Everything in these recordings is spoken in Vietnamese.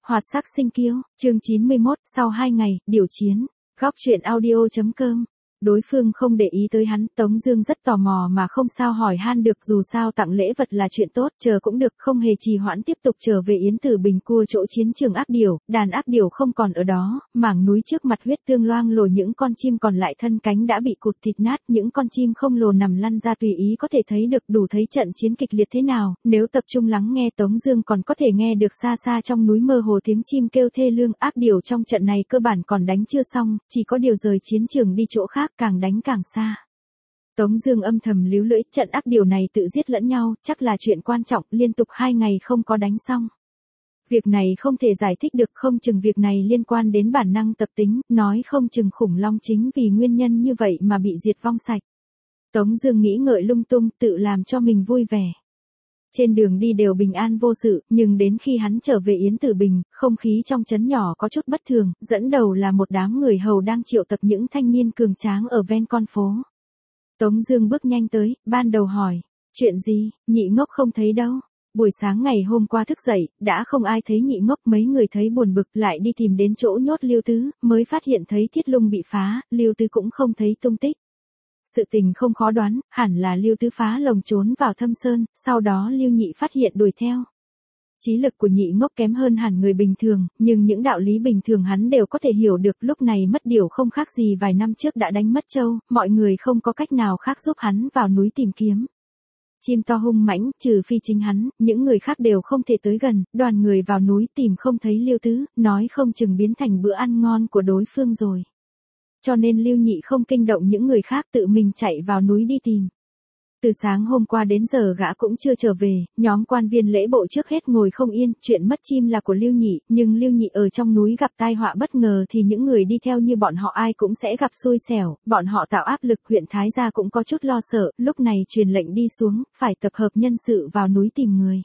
Hoạt sắc sinh kiêu, chương 91, sau 2 ngày, điều chiến. Góc truyện audio.com. Đối phương không để ý tới hắn, Tống Dương rất tò mò mà không sao hỏi han được, dù sao tặng lễ vật là chuyện tốt, chờ cũng được, không hề trì hoãn tiếp tục trở về Yến Tử Bình cua chỗ chiến trường ác điểu. Đàn ác điểu không còn ở đó, mảng núi trước mặt huyết tương loang lổ, những con chim còn lại thân cánh đã bị cụt thịt nát, những con chim không lồ nằm lăn ra tùy ý có thể thấy được, đủ thấy trận chiến kịch liệt thế nào. Nếu tập trung lắng nghe, Tống Dương còn có thể nghe được xa xa trong núi mơ hồ tiếng chim kêu thê lương. Ác điểu trong trận này cơ bản còn đánh chưa xong, chỉ có điều rời chiến trường đi chỗ khác, càng đánh càng xa. Tống Dương âm thầm líu lưỡi, trận ác điểu này tự giết lẫn nhau, chắc là chuyện quan trọng, liên tục 2 ngày không có đánh xong. Việc này không thể giải thích được, không chừng việc này liên quan đến bản năng tập tính, nói không chừng khủng long chính vì nguyên nhân như vậy mà bị diệt vong sạch. Tống Dương nghĩ ngợi lung tung, tự làm cho mình vui vẻ. Trên đường đi đều bình an vô sự, nhưng đến khi hắn trở về Yến Tử Bình, không khí trong trấn nhỏ có chút bất thường, dẫn đầu là một đám người hầu đang triệu tập những thanh niên cường tráng ở ven con phố. Tống Dương bước nhanh tới, ban đầu hỏi, chuyện gì, Nhị Ngốc không thấy đâu. Buổi sáng ngày hôm qua thức dậy, đã không ai thấy Nhị Ngốc, mấy người thấy buồn bực lại đi tìm đến chỗ nhốt Lưu Tứ, mới phát hiện thấy thiết lung bị phá, Lưu Tứ cũng không thấy tung tích. Sự tình không khó đoán, hẳn là Lưu Tứ phá lồng trốn vào Thâm Sơn, sau đó Lưu Nhị phát hiện đuổi theo. Trí lực của Nhị Ngốc kém hơn hẳn người bình thường, nhưng những đạo lý bình thường hắn đều có thể hiểu được. Lúc này mất điểu không khác gì vài năm trước đã đánh mất trâu, mọi người không có cách nào khác giúp hắn vào núi tìm kiếm. Chim to hung mãnh, trừ phi chính hắn, những người khác đều không thể tới gần. Đoàn người vào núi tìm không thấy Lưu Tứ, nói không chừng biến thành bữa ăn ngon của đối phương rồi. Cho nên Lưu Nhị không kinh động những người khác, tự mình chạy vào núi đi tìm. Từ sáng hôm qua đến giờ gã cũng chưa trở về, nhóm quan viên lễ bộ trước hết ngồi không yên, chuyện mất chim là của Lưu Nhị, nhưng Lưu Nhị ở trong núi gặp tai họa bất ngờ thì những người đi theo như bọn họ ai cũng sẽ gặp xui xẻo, bọn họ tạo áp lực, huyện Thái Gia cũng có chút lo sợ, lúc này truyền lệnh đi xuống, phải tập hợp nhân sự vào núi tìm người.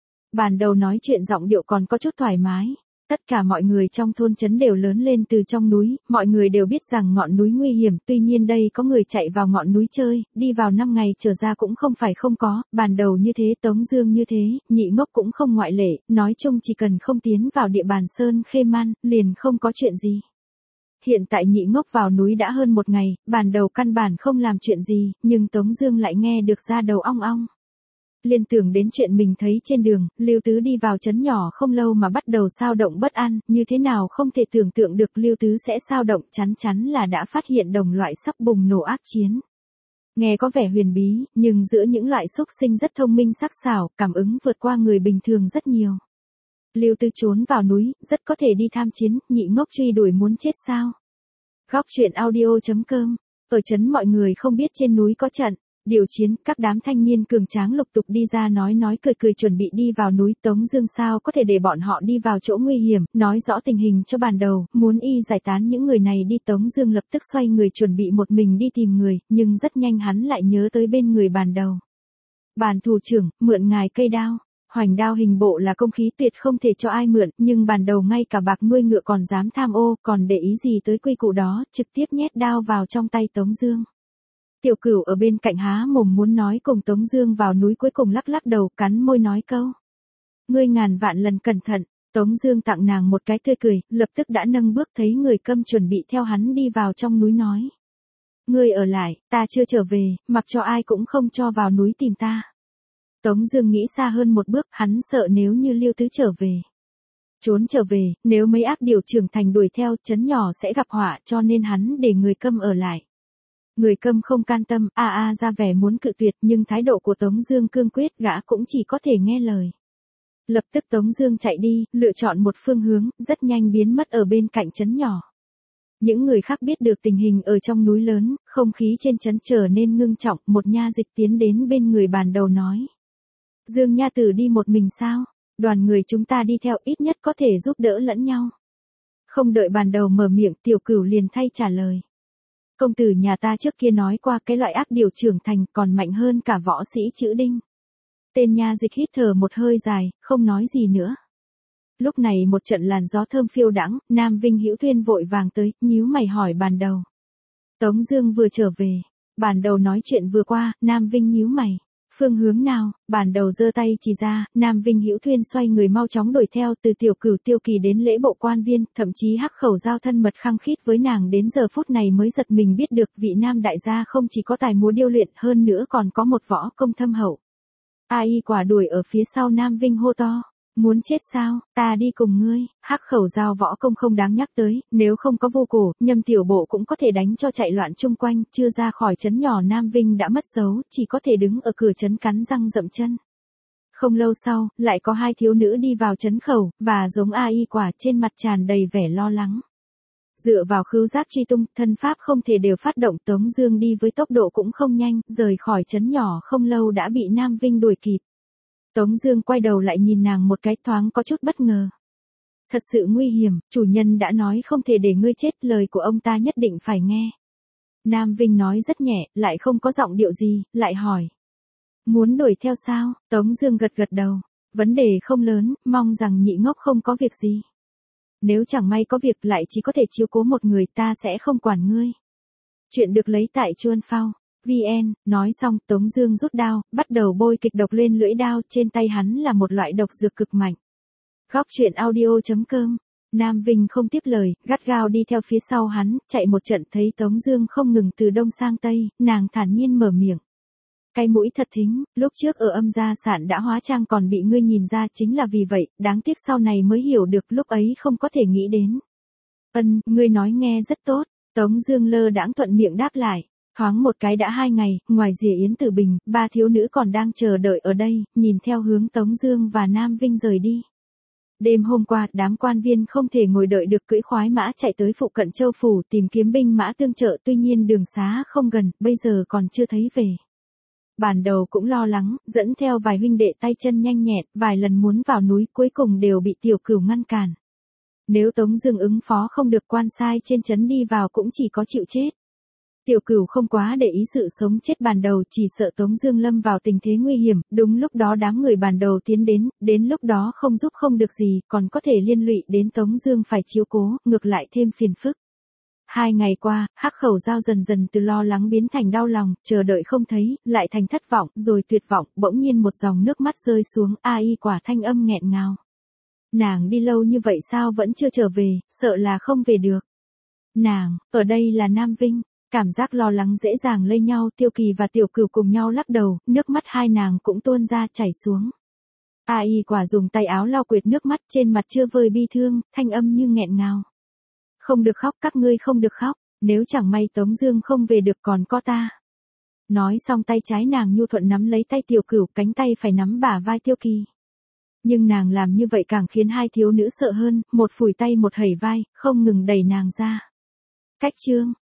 Ban đầu nói chuyện giọng điệu còn có chút thoải mái. Tất cả mọi người trong thôn trấn đều lớn lên từ trong núi, mọi người đều biết rằng ngọn núi nguy hiểm, tuy nhiên đây có người chạy vào ngọn núi chơi, đi vào 5 ngày trở ra cũng không phải không có, ban đầu như thế, Tống Dương như thế, Nhị Ngốc cũng không ngoại lệ, nói chung chỉ cần không tiến vào địa bàn Sơn Khê Man, liền không có chuyện gì. Hiện tại Nhị Ngốc vào núi đã hơn 1 ngày, ban đầu căn bản không làm chuyện gì, nhưng Tống Dương lại nghe được da đầu ong ong. Liên tưởng đến chuyện mình thấy trên đường, Lưu Tứ đi vào trấn nhỏ không lâu mà bắt đầu xao động bất an, như thế nào không thể tưởng tượng được Lưu Tứ sẽ xao động, chắn chắn là đã phát hiện đồng loại sắp bùng nổ ác chiến. Nghe có vẻ huyền bí, nhưng giữa những loại xúc sinh rất thông minh sắc sảo, cảm ứng vượt qua người bình thường rất nhiều. Lưu Tứ trốn vào núi, rất có thể đi tham chiến, Nhị Ngốc truy đuổi muốn chết sao? Góc truyện audio.com. Ở trấn mọi người không biết trên núi có trận điều chiến, các đám thanh niên cường tráng lục tục đi ra nói cười chuẩn bị đi vào núi. Tống Dương sao có thể để bọn họ đi vào chỗ nguy hiểm, nói rõ tình hình cho ban đầu, muốn giải tán những người này đi. Tống Dương lập tức xoay người chuẩn bị một mình đi tìm người, nhưng rất nhanh hắn lại nhớ tới bên người ban đầu. Bàn thủ trưởng, mượn ngài cây đao. Hoành đao hình bộ là công khí tuyệt không thể cho ai mượn, nhưng ban đầu ngay cả bạc nuôi ngựa còn dám tham ô, còn để ý gì tới quy củ đó, trực tiếp nhét đao vào trong tay Tống Dương. Tiểu Cửu ở bên cạnh há mồm muốn nói cùng Tống Dương vào núi, cuối cùng lắc lắc đầu, cắn môi nói câu: ngươi ngàn vạn lần cẩn thận. Tống Dương tặng nàng một cái tươi cười, lập tức đã nâng bước, thấy người câm chuẩn bị theo hắn đi vào trong núi nói: ngươi ở lại, ta chưa trở về, mặc cho ai cũng không cho vào núi tìm ta. Tống Dương nghĩ xa hơn một bước, hắn sợ nếu như Lưu Tứ trở về, nếu mấy ác điểu trưởng thành đuổi theo, trấn nhỏ sẽ gặp họa, cho nên hắn để người câm ở lại. Người câm không can tâm, ra vẻ muốn cự tuyệt, nhưng thái độ của Tống Dương cương quyết, gã cũng chỉ có thể nghe lời. Lập tức Tống Dương chạy đi, lựa chọn một phương hướng, rất nhanh biến mất ở bên cạnh trấn nhỏ. Những người khác biết được tình hình ở trong núi lớn, không khí trên trấn trở nên ngưng trọng. Một nha dịch tiến đến bên người bàn đầu nói: Dương nha tử đi một mình sao? Đoàn người chúng ta đi theo, ít nhất có thể giúp đỡ lẫn nhau. Không đợi bàn đầu mở miệng, Tiểu Cửu liền thay trả lời: công tử nhà ta trước kia nói qua, cái loại ác điểu trưởng thành còn mạnh hơn cả võ sĩ chữ đinh. Tên nha dịch hít thở một hơi dài, không nói gì nữa. Lúc này một trận làn gió thơm phiêu đãng, Nam Vinh Hữu Thuyên vội vàng tới, nhíu mày hỏi bàn đầu: Tống Dương vừa trở về. Bàn đầu nói chuyện vừa qua, Nam Vinh nhíu mày: Phương hướng nào? Bản đầu giơ tay chỉ ra, Nam Vinh Hữu Thuyên xoay người mau chóng đuổi theo từ Tiểu Cửu Tiêu Kỳ đến lễ bộ quan viên, thậm chí Hắc Khẩu giao thân mật khăng khít với nàng đến giờ phút này mới giật mình biết được vị nam đại gia không chỉ có tài múa điêu luyện hơn nữa còn có một võ công thâm hậu. A Y quả đuổi ở phía sau Nam Vinh hô to. Muốn chết sao, ta đi cùng ngươi. Hắc Khẩu giao võ công không đáng nhắc tới, nếu không có vô cổ, Nhâm tiểu bộ cũng có thể đánh cho chạy loạn chung quanh, chưa ra khỏi trấn nhỏ Nam Vinh đã mất dấu, chỉ có thể đứng ở cửa trấn cắn răng dậm chân. Không lâu sau, lại có hai thiếu nữ đi vào trấn khẩu, và giống A Y quả trên mặt tràn đầy vẻ lo lắng. Dựa vào khứu giác truy tung, thân pháp không thể đều phát động, Tống Dương đi với tốc độ cũng không nhanh, rời khỏi trấn nhỏ không lâu đã bị Nam Vinh đuổi kịp. Tống Dương quay đầu lại nhìn nàng một cái, thoáng có chút bất ngờ. Thật sự nguy hiểm, chủ nhân đã nói không thể để ngươi chết, lời của ông ta nhất định phải nghe. Nam Vinh nói rất nhẹ, lại không có giọng điệu gì, lại hỏi. Muốn đuổi theo sao? Tống Dương gật gật đầu. Vấn đề không lớn, mong rằng nhị ngốc không có việc gì. Nếu chẳng may có việc lại chỉ có thể chiếu cố một người, ta sẽ không quản ngươi. Chuyện được lấy tại Chuan Phao. VN, nói xong, Tống Dương rút đao, bắt đầu bôi kịch độc lên lưỡi đao, trên tay hắn là một loại độc dược cực mạnh. Góc truyện audio.com. Nam Vinh không tiếp lời, gắt gao đi theo phía sau hắn, chạy một trận thấy Tống Dương không ngừng từ đông sang tây, nàng thản nhiên mở miệng. Cái mũi thật thính, lúc trước ở Âm Gia Sản đã hóa trang còn bị ngươi nhìn ra, chính là vì vậy, đáng tiếc sau này mới hiểu được, lúc ấy không có thể nghĩ đến. Ngươi nói nghe rất tốt. Tống Dương lơ đãng thuận miệng đáp lại. Thoáng một cái đã 2 ngày, ngoài Dìa Yến Tử Bình, 3 thiếu nữ còn đang chờ đợi ở đây, nhìn theo hướng Tống Dương và Nam Vinh rời đi. Đêm hôm qua, đám quan viên không thể ngồi đợi được, cưỡi khoái mã chạy tới phụ cận Châu Phủ tìm kiếm binh mã tương trợ, tuy nhiên đường xá không gần, bây giờ còn chưa thấy về. Bản đầu cũng lo lắng, dẫn theo vài huynh đệ tay chân nhanh nhẹn, vài lần muốn vào núi, cuối cùng đều bị Tiểu Cửu ngăn cản. Nếu Tống Dương ứng phó không được, quan sai trên trấn đi vào cũng chỉ có chịu chết. Tiểu Cửu không quá để ý sự sống chết bản đầu, chỉ sợ Tống Dương lâm vào tình thế nguy hiểm. Đúng lúc đó đám người bản đầu tiến đến lúc đó không giúp không được gì, còn có thể liên lụy đến Tống Dương phải chiếu cố, ngược lại thêm phiền phức. 2 ngày qua, Hắc Khẩu giao dần dần từ lo lắng biến thành đau lòng, chờ đợi không thấy, lại thành thất vọng, rồi tuyệt vọng. Bỗng nhiên một dòng nước mắt rơi xuống, A Y quả thanh âm nghẹn ngào. Nàng đi lâu như vậy sao vẫn chưa trở về, sợ là không về được. Nàng, ở đây là Nam Vinh. Cảm giác lo lắng dễ dàng lây nhau, Tiêu Kỳ và Tiểu Cửu cùng nhau lắc đầu, nước mắt hai nàng cũng tuôn ra chảy xuống. A Y quả dùng tay áo lau quệt nước mắt, trên mặt chưa vơi bi thương, thanh âm như nghẹn ngào. Không được khóc, các ngươi không được khóc, nếu chẳng may Tống Dương không về được còn có ta. Nói xong tay trái nàng nhu thuận nắm lấy tay Tiểu Cửu, cánh tay phải nắm bả vai Tiêu Kỳ. Nhưng nàng làm như vậy càng khiến hai thiếu nữ sợ hơn, một phủi tay một hẩy vai, không ngừng đẩy nàng ra. Cách chương.